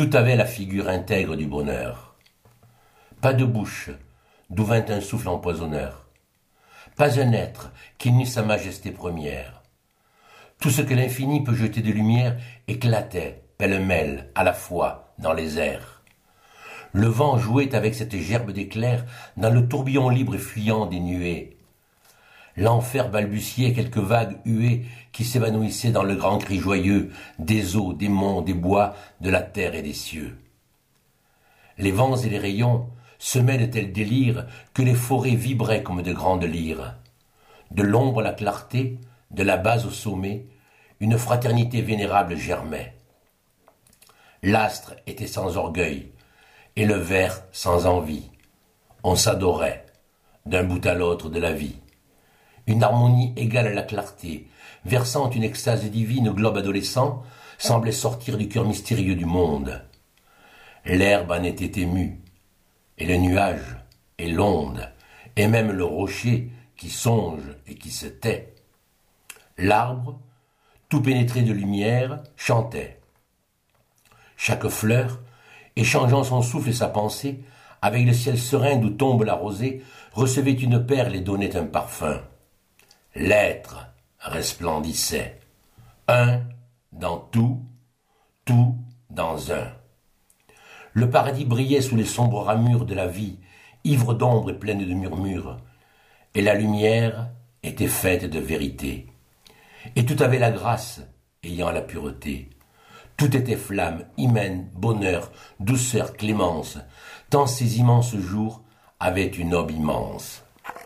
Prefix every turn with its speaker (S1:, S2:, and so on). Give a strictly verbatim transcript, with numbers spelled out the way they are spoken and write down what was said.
S1: Tout avait la figure intègre du bonheur. Pas de bouche, d'où vint un souffle empoisonneur. Pas un être qui n'eût sa majesté première. Tout ce que l'infini peut jeter de lumière éclatait, pêle-mêle, à la fois, dans les airs. Le vent jouait avec cette gerbe d'éclairs dans le tourbillon libre et fuyant des nuées. L'enfer balbutiait quelques vagues huées qui s'évanouissaient dans le grand cri joyeux des eaux, des monts, des bois, de la terre et des cieux. Les vents et les rayons semaient de tels délires que les forêts vibraient comme de grandes lyres. De l'ombre à la clarté, de la base au sommet, une fraternité vénérable germait. L'astre était sans orgueil, et le ver sans envie. On s'adorait, d'un bout à l'autre de la vie. Une harmonie égale à la clarté, versant une extase divine au globe adolescent, semblait sortir du cœur mystérieux du monde. L'herbe en était émue, et le nuage, et l'onde, et même le rocher qui songe et qui se tait. L'arbre, tout pénétré de lumière, chantait. Chaque fleur, échangeant son souffle et sa pensée, avec le ciel serein d'où tombe la rosée, recevait une perle et donnait un parfum. L'être resplendissait. Un dans tout, tout dans un. Le paradis brillait sous les sombres ramures de la vie, ivre d'ombre et pleine de murmures. Et la lumière était faite de vérité. Et tout avait la grâce, ayant la pureté. Tout était flamme, hymen, bonheur, douceur, clémence, tant ces immenses jours avaient une aube immense.